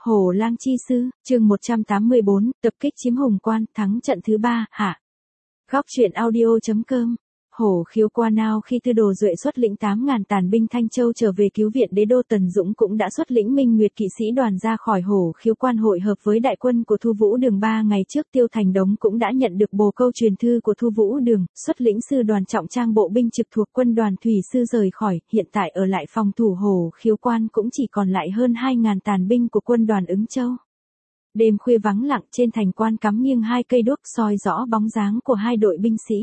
Hổ lang chi sư, chương 184, tập kích chiếm Hùng Quan, thắng trận thứ 3, hạ. Góc truyện audio.com. Hổ Khiếu Quan nào khi Tư Đồ Duệ xuất lĩnh 8.000 tàn binh Thanh Châu trở về cứu viện đế đô Tần Dũng cũng đã xuất lĩnh Minh Nguyệt kỵ sĩ đoàn ra khỏi Hổ Khiếu Quan hội hợp với đại quân của Thu Vũ Đường. 3 ngày trước Tiêu Thành Đống cũng đã nhận được bồ câu truyền thư của Thu Vũ Đường, xuất lĩnh sư đoàn trọng trang bộ binh trực thuộc quân đoàn thủy sư rời khỏi, hiện tại ở lại phòng thủ Hổ Khiếu Quan cũng chỉ còn lại hơn 2.000 tàn binh của quân đoàn Ứng Châu. Đêm khuya vắng lặng, trên thành quan cắm nghiêng 2 cây đuốc soi rõ bóng dáng của 2 đội binh sĩ.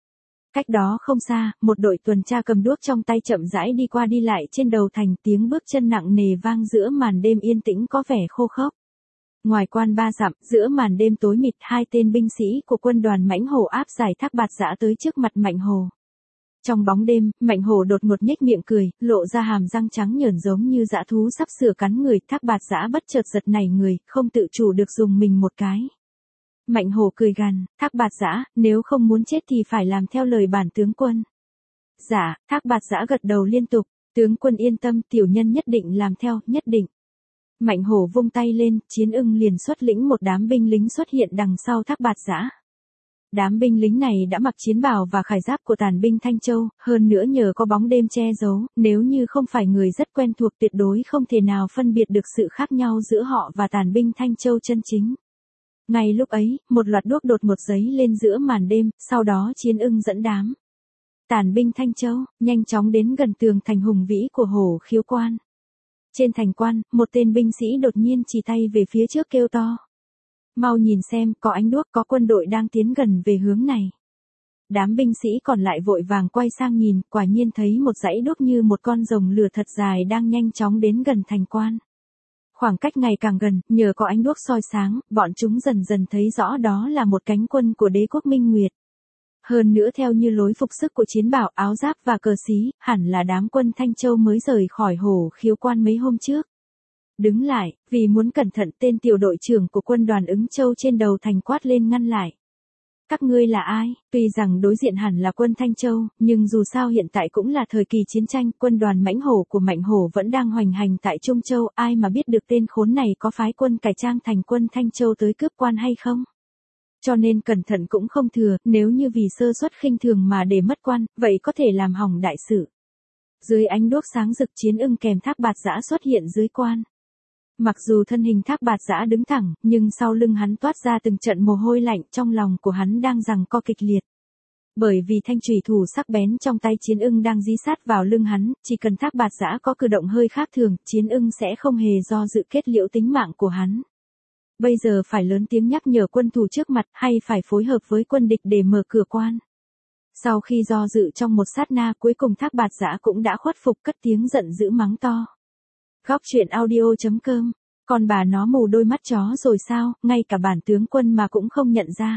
Cách đó không xa, một đội tuần tra cầm đuốc trong tay chậm rãi đi qua đi lại trên đầu thành, tiếng bước chân nặng nề vang giữa màn đêm yên tĩnh có vẻ khô khốc. Ngoài quan 3 dặm, giữa màn đêm tối mịt, 2 tên binh sĩ của quân đoàn Mãnh Hổ áp giải Thác Bạt Giã tới trước mặt Mạnh Hổ. Trong bóng đêm, Mạnh Hổ đột ngột nhếch miệng cười, lộ ra hàm răng trắng nhởn giống như dã thú sắp sửa cắn người. Thác Bạt Giã bất chợt giật nảy người, không tự chủ được dùng mình một cái. Mạnh Hổ cười gằn, Thác Bạt Giã, nếu không muốn chết thì phải làm theo lời bản tướng quân. Dạ, Thác Bạt Giã gật đầu liên tục, tướng quân yên tâm, tiểu nhân nhất định làm theo, nhất định. Mạnh Hổ vung tay lên, Chiến Ưng liền xuất lĩnh một đám binh lính xuất hiện đằng sau Thác Bạt Giã. Đám binh lính này đã mặc chiến bào và khải giáp của tàn binh Thanh Châu, hơn nữa nhờ có bóng đêm che giấu, nếu như không phải người rất quen thuộc tuyệt đối không thể nào phân biệt được sự khác nhau giữa họ và tàn binh Thanh Châu chân chính. Ngay lúc ấy, một loạt đuốc đột ngột giấy lên giữa màn đêm, sau đó Chiến Ưng dẫn đám tàn binh Thanh Châu nhanh chóng đến gần tường thành hùng vĩ của Hổ Khiếu Quan. Trên thành quan, một tên binh sĩ đột nhiên chỉ tay về phía trước kêu to. Mau nhìn xem, có ánh đuốc, có quân đội đang tiến gần về hướng này. Đám binh sĩ còn lại vội vàng quay sang nhìn, quả nhiên thấy một dãy đuốc như một con rồng lửa thật dài đang nhanh chóng đến gần thành quan. Khoảng cách ngày càng gần, nhờ có ánh đuốc soi sáng, bọn chúng dần dần thấy rõ đó là một cánh quân của đế quốc Minh Nguyệt. Hơn nữa theo như lối phục sức của chiến bào, áo giáp và cờ xí, hẳn là đám quân Thanh Châu mới rời khỏi Hổ Khiếu Quan mấy hôm trước. Đứng lại, vì muốn cẩn thận, tên tiểu đội trưởng của quân đoàn Ứng Châu trên đầu thành quát lên ngăn lại. Các ngươi là ai? Tuy rằng đối diện hẳn là quân Thanh Châu, nhưng dù sao hiện tại cũng là thời kỳ chiến tranh, quân đoàn Mãnh Hổ của Mạnh Hổ vẫn đang hoành hành tại Trung Châu, ai mà biết được tên khốn này có phái quân cải trang thành quân Thanh Châu tới cướp quan hay không? Cho nên cẩn thận cũng không thừa, nếu như vì sơ suất khinh thường mà để mất quan, vậy có thể làm hỏng đại sự. Dưới ánh đuốc sáng rực, Chiến Ưng kèm Thác Bạt Giã xuất hiện dưới quan. Mặc dù thân hình Thác Bạt Giã đứng thẳng, nhưng sau lưng hắn toát ra từng trận mồ hôi lạnh, trong lòng của hắn đang giằng co kịch liệt. Bởi vì thanh chùy thủ sắc bén trong tay Chiến Ưng đang dí sát vào lưng hắn, chỉ cần Thác Bạt Giã có cử động hơi khác thường, Chiến Ưng sẽ không hề do dự kết liễu tính mạng của hắn. Bây giờ phải lớn tiếng nhắc nhở quân thù trước mặt, hay phải phối hợp với quân địch để mở cửa quan. Sau khi do dự trong một sát na, cuối cùng Thác Bạt Giã cũng đã khuất phục, cất tiếng giận dữ mắng to. Góc truyện audio.com. Còn bà nó mù đôi mắt chó rồi sao, ngay cả bản tướng quân mà cũng không nhận ra.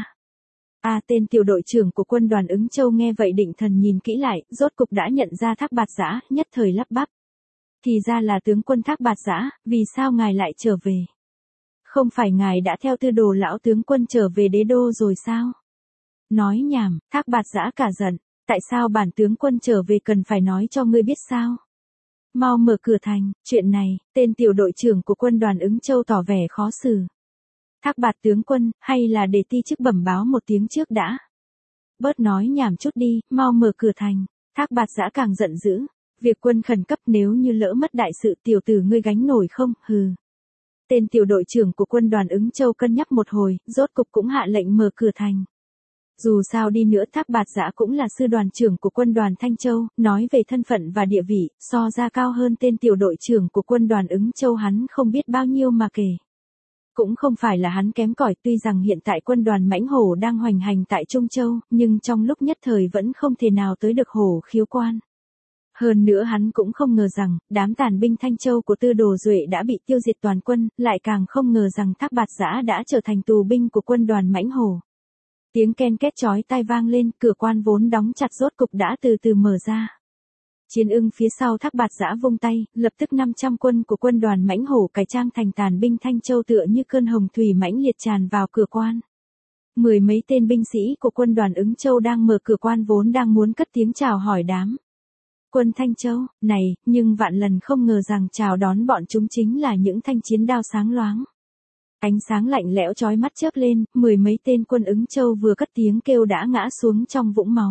Tên tiểu đội trưởng của quân đoàn Ứng Châu nghe vậy định thần nhìn kỹ lại, rốt cục đã nhận ra Thác Bạt Giã, nhất thời lắp bắp. Thì ra là tướng quân Thác Bạt Giã, vì sao ngài lại trở về? Không phải ngài đã theo Tư Đồ lão tướng quân trở về đế đô rồi sao? Nói nhảm, Thác Bạt Giã cả giận, tại sao bản tướng quân trở về cần phải nói cho ngươi biết sao? Mau mở cửa thành, chuyện này, tên tiểu đội trưởng của quân đoàn Ứng Châu tỏ vẻ khó xử. Thác Bạt tướng quân, hay là để ti chức bẩm báo một tiếng trước đã? Bớt nói nhảm chút đi, mau mở cửa thành. Thác Bạt Giã càng giận dữ, việc quân khẩn cấp, nếu như lỡ mất đại sự tiểu tử ngươi gánh nổi không, hừ. Tên tiểu đội trưởng của quân đoàn Ứng Châu cân nhắc một hồi, rốt cục cũng hạ lệnh mở cửa thành. Dù sao đi nữa Thác Bạt Giã cũng là sư đoàn trưởng của quân đoàn Thanh Châu, nói về thân phận và địa vị, so ra cao hơn tên tiểu đội trưởng của quân đoàn Ứng Châu hắn không biết bao nhiêu mà kể. Cũng không phải là hắn kém cỏi, tuy rằng hiện tại quân đoàn Mãnh Hổ đang hoành hành tại Trung Châu, nhưng trong lúc nhất thời vẫn không thể nào tới được Hổ Khiếu Quan. Hơn nữa hắn cũng không ngờ rằng, đám tàn binh Thanh Châu của Tư Đồ Duệ đã bị tiêu diệt toàn quân, lại càng không ngờ rằng Thác Bạt Giã đã trở thành tù binh của quân đoàn Mãnh Hổ. Tiếng ken két chói tai vang lên, cửa quan vốn đóng chặt rốt cục đã từ từ mở ra. Chiến Ưng phía sau Thác Bạt Giã vung tay, lập tức 500 quân của quân đoàn Mãnh Hổ cải trang thành tàn binh Thanh Châu tựa như cơn hồng thủy mãnh liệt tràn vào cửa quan. 10 mấy tên binh sĩ của quân đoàn Ứng Châu đang mở cửa quan vốn đang muốn cất tiếng chào hỏi đám Quân Thanh Châu, này, nhưng vạn lần không ngờ rằng chào đón bọn chúng chính là những thanh chiến đao sáng loáng. Ánh sáng lạnh lẽo chói mắt chớp lên, mười mấy tên quân Ứng Châu vừa cất tiếng kêu đã ngã xuống trong vũng máu.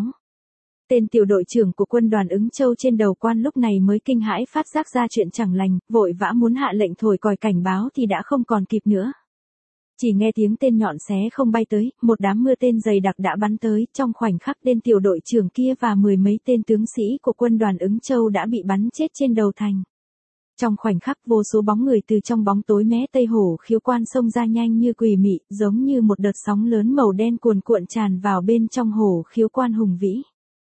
Tên tiểu đội trưởng của quân đoàn Ứng Châu trên đầu quan lúc này mới kinh hãi phát giác ra chuyện chẳng lành, vội vã muốn hạ lệnh thổi còi cảnh báo thì đã không còn kịp nữa. Chỉ nghe tiếng tên nhọn xé không bay tới, một đám mưa tên dày đặc đã bắn tới, trong khoảnh khắc tên tiểu đội trưởng kia và mười mấy tên tướng sĩ của quân đoàn Ứng Châu đã bị bắn chết trên đầu thành. Trong khoảnh khắc vô số bóng người từ trong bóng tối mé tây Hổ Khiếu Quan xông ra nhanh như quỷ mị, giống như một đợt sóng lớn màu đen cuồn cuộn tràn vào bên trong Hổ Khiếu Quan hùng vĩ.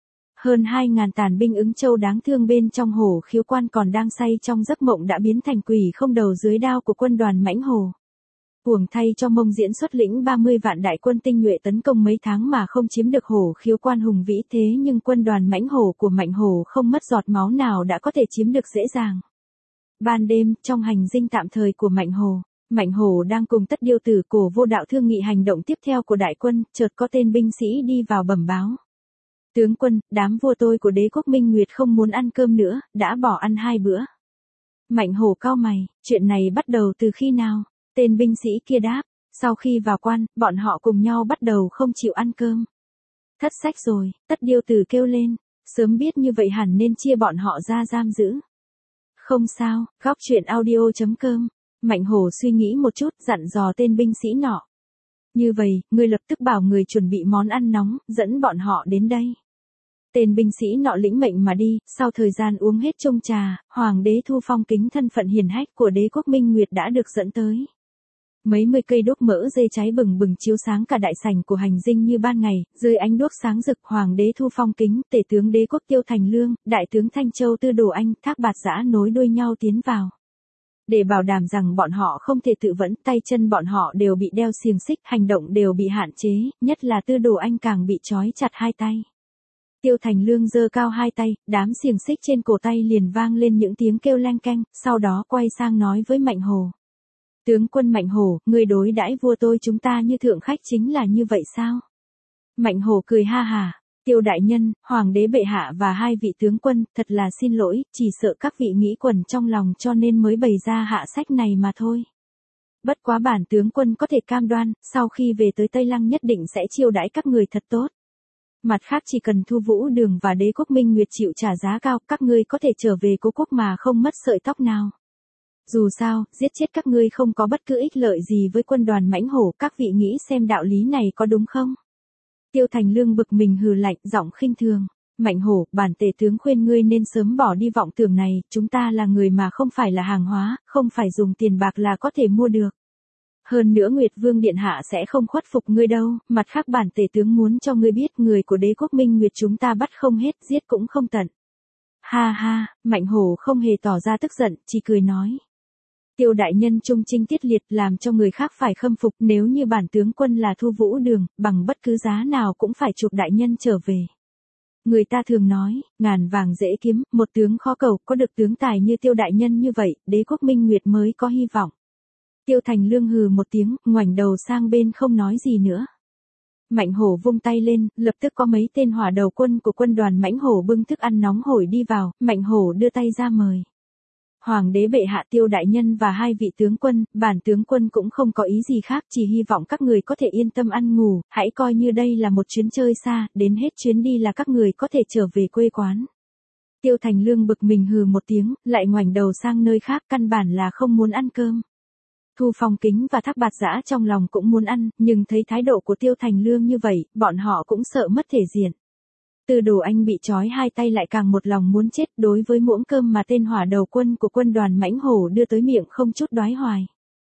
Hơn 2.000 tàn binh Ứng Châu đáng thương bên trong Hổ Khiếu Quan còn đang say trong giấc mộng đã biến thành quỷ không đầu dưới đao của quân đoàn Mãnh Hổ. Uổng thay cho Mông Diễn xuất lĩnh 30 vạn đại quân tinh nhuệ tấn công mấy tháng mà không chiếm được Hổ Khiếu Quan hùng vĩ, thế nhưng quân đoàn Mãnh Hổ của Mạnh Hổ không mất giọt máu nào đã có thể chiếm được dễ dàng. Ban đêm, trong hành dinh tạm thời của Mạnh Hổ đang cùng Tất Điêu Tử Cổ Vô Đạo thương nghị hành động tiếp theo của đại quân, chợt có tên binh sĩ đi vào bẩm báo. Tướng quân, đám vua tôi của đế quốc Minh Nguyệt không muốn ăn cơm nữa, đã bỏ ăn 2 bữa. Mạnh Hổ cau mày, chuyện này bắt đầu từ khi nào? Tên binh sĩ kia đáp, sau khi vào quan, bọn họ cùng nhau bắt đầu không chịu ăn cơm. Thất sách rồi, Tất Điêu Tử kêu lên, sớm biết như vậy hẳn nên chia bọn họ ra giam giữ. Không sao, góc chuyện audio.com. Mạnh Hổ suy nghĩ một chút, dặn dò tên binh sĩ nọ. Như vậy, ngươi lập tức bảo người chuẩn bị món ăn nóng, dẫn bọn họ đến đây. Tên binh sĩ nọ lĩnh mệnh mà đi, sau thời gian uống hết chung trà, Hoàng đế Thu Phong kính thân phận hiển hách của đế quốc Minh Nguyệt đã được dẫn tới. Mấy mươi cây đuốc mỡ dây cháy bừng bừng chiếu sáng cả đại sảnh của hành dinh như ban ngày, dưới ánh đuốc sáng rực, Hoàng đế Thu Phong kính, tể tướng đế quốc Tiêu Thành Lương, đại tướng Thanh Châu Tư Đồ Anh, Thác Bạt Giã nối đuôi nhau tiến vào. Để bảo đảm rằng bọn họ không thể tự vẫn, tay chân bọn họ đều bị đeo xiềng xích, hành động đều bị hạn chế, nhất là Tư Đồ Anh càng bị trói chặt 2 tay. Tiêu Thành Lương giơ cao 2 tay, đám xiềng xích trên cổ tay liền vang lên những tiếng kêu leng keng, sau đó quay sang nói với Mạnh Hổ. Tướng quân Mạnh Hổ, người đối đãi vua tôi chúng ta như thượng khách chính là như vậy sao? Mạnh Hổ cười ha hà, Tiêu đại nhân, Hoàng đế bệ hạ và 2 vị tướng quân, thật là xin lỗi, chỉ sợ các vị nghĩ quẩn trong lòng cho nên mới bày ra hạ sách này mà thôi. Bất quá bản tướng quân có thể cam đoan, sau khi về tới Tây Lăng nhất định sẽ chiêu đãi các người thật tốt. Mặt khác chỉ cần Thu Vũ Đường và đế quốc Minh Nguyệt chịu trả giá cao, các ngươi có thể trở về cố quốc mà không mất sợi tóc nào. Dù sao, giết chết các ngươi không có bất cứ ích lợi gì với quân đoàn Mãnh Hổ, các vị nghĩ xem đạo lý này có đúng không? Tiêu Thành Lương bực mình hừ lạnh, giọng khinh thường. Mạnh Hổ, bản tể tướng khuyên ngươi nên sớm bỏ đi vọng tưởng này, chúng ta là người mà không phải là hàng hóa, không phải dùng tiền bạc là có thể mua được. Hơn nữa Nguyệt Vương Điện Hạ sẽ không khuất phục ngươi đâu, mặt khác bản tể tướng muốn cho ngươi biết người của đế quốc Minh Nguyệt chúng ta bắt không hết, giết cũng không tận. Ha ha, Mạnh Hổ không hề tỏ ra tức giận, chỉ cười nói. Tiêu đại nhân trung trinh tiết liệt làm cho người khác phải khâm phục, nếu như bản tướng quân là Thu Vũ Đường, bằng bất cứ giá nào cũng phải chụp đại nhân trở về. Người ta thường nói, ngàn vàng dễ kiếm, một tướng khó cầu, có được tướng tài như Tiêu đại nhân như vậy, đế quốc Minh Nguyệt mới có hy vọng. Tiêu Thành Lương hừ một tiếng, ngoảnh đầu sang bên không nói gì nữa. Mạnh Hổ vung tay lên, lập tức có mấy tên hỏa đầu quân của quân đoàn Mãnh Hổ bưng thức ăn nóng hổi đi vào, Mạnh Hổ đưa tay ra mời. Hoàng đế bệ hạ, Tiêu đại nhân và 2 vị tướng quân, bản tướng quân cũng không có ý gì khác, chỉ hy vọng các người có thể yên tâm ăn ngủ, hãy coi như đây là một chuyến chơi xa, đến hết chuyến đi là các người có thể trở về quê quán. Tiêu Thành Lương bực mình hừ một tiếng, lại ngoảnh đầu sang nơi khác, căn bản là không muốn ăn cơm. Thu Phong Kính và Thác Bạt Giã trong lòng cũng muốn ăn, nhưng thấy thái độ của Tiêu Thành Lương như vậy, bọn họ cũng sợ mất thể diện. Tư Đồ Anh bị trói 2 tay lại càng một lòng muốn chết, đối với muỗng cơm mà tên hỏa đầu quân của quân đoàn Mãnh Hổ đưa tới miệng không chút đoái hoài.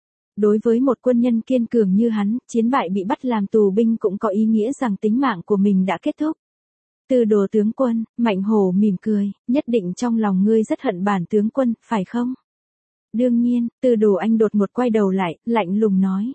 Đối với một quân nhân kiên cường như hắn, chiến bại bị bắt làm tù binh cũng có ý nghĩa rằng tính mạng của mình đã kết thúc. Tư Đồ tướng quân, Mạnh Hổ mỉm cười, nhất định trong lòng ngươi rất hận bản tướng quân, phải không? Đương nhiên, Tư Đồ Anh đột ngột quay đầu lại, lạnh lùng nói.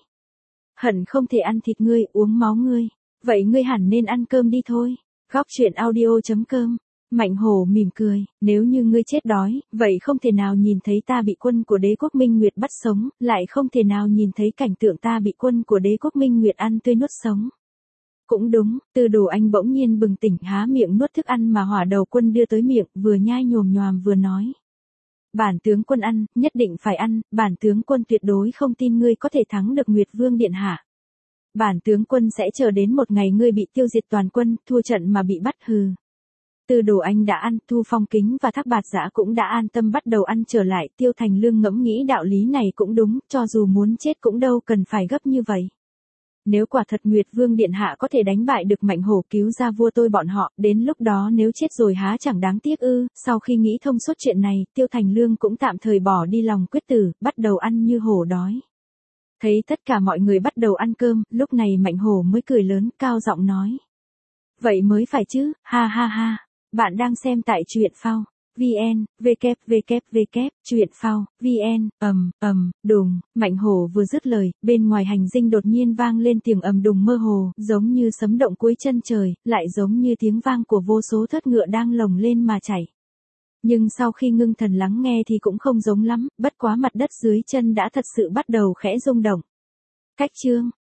Hận không thể ăn thịt ngươi, uống máu ngươi, vậy ngươi hẳn nên ăn cơm đi thôi. Góc chuyện audio.com. Mạnh Hổ mỉm cười, nếu như ngươi chết đói, vậy không thể nào nhìn thấy ta bị quân của đế quốc Minh Nguyệt bắt sống, lại không thể nào nhìn thấy cảnh tượng ta bị quân của đế quốc Minh Nguyệt ăn tươi nuốt sống. Cũng đúng, Tư Đồ Anh bỗng nhiên bừng tỉnh há miệng nuốt thức ăn mà Hỏa Đầu Quân đưa tới miệng, vừa nhai nhồm nhoàm vừa nói. Bản tướng quân ăn, nhất định phải ăn, bản tướng quân tuyệt đối không tin ngươi có thể thắng được Nguyệt Vương điện hạ. Bản tướng quân sẽ chờ đến một ngày ngươi bị tiêu diệt toàn quân, thua trận mà bị bắt hừ. Tư Đồ Anh đã ăn, Thu Phong Kính và Thác Bạt Giã cũng đã an tâm bắt đầu ăn trở lại, Tiêu Thành Lương ngẫm nghĩ đạo lý này cũng đúng, cho dù muốn chết cũng đâu cần phải gấp như vậy. Nếu quả thật Nguyệt Vương điện hạ có thể đánh bại được Mạnh Hổ cứu ra vua tôi bọn họ, đến lúc đó nếu chết rồi há chẳng đáng tiếc ư? Sau khi nghĩ thông suốt chuyện này, Tiêu Thành Lương cũng tạm thời bỏ đi lòng quyết tử, bắt đầu ăn như hổ đói. Thấy tất cả mọi người bắt đầu ăn cơm, lúc này Mạnh Hổ mới cười lớn, cao giọng nói. Vậy mới phải chứ, ha ha ha. Bạn đang xem tại truyện phao. VN, www, truyện phao, VN, đùng, Mạnh Hổ vừa dứt lời, bên ngoài hành dinh đột nhiên vang lên tiếng ầm đùng mơ hồ, giống như sấm động cuối chân trời, lại giống như tiếng vang của vô số thớt ngựa đang lồng lên mà chảy. Nhưng sau khi ngưng thần lắng nghe thì cũng không giống lắm, bất quá mặt đất dưới chân đã thật sự bắt đầu khẽ rung động. Cách chương.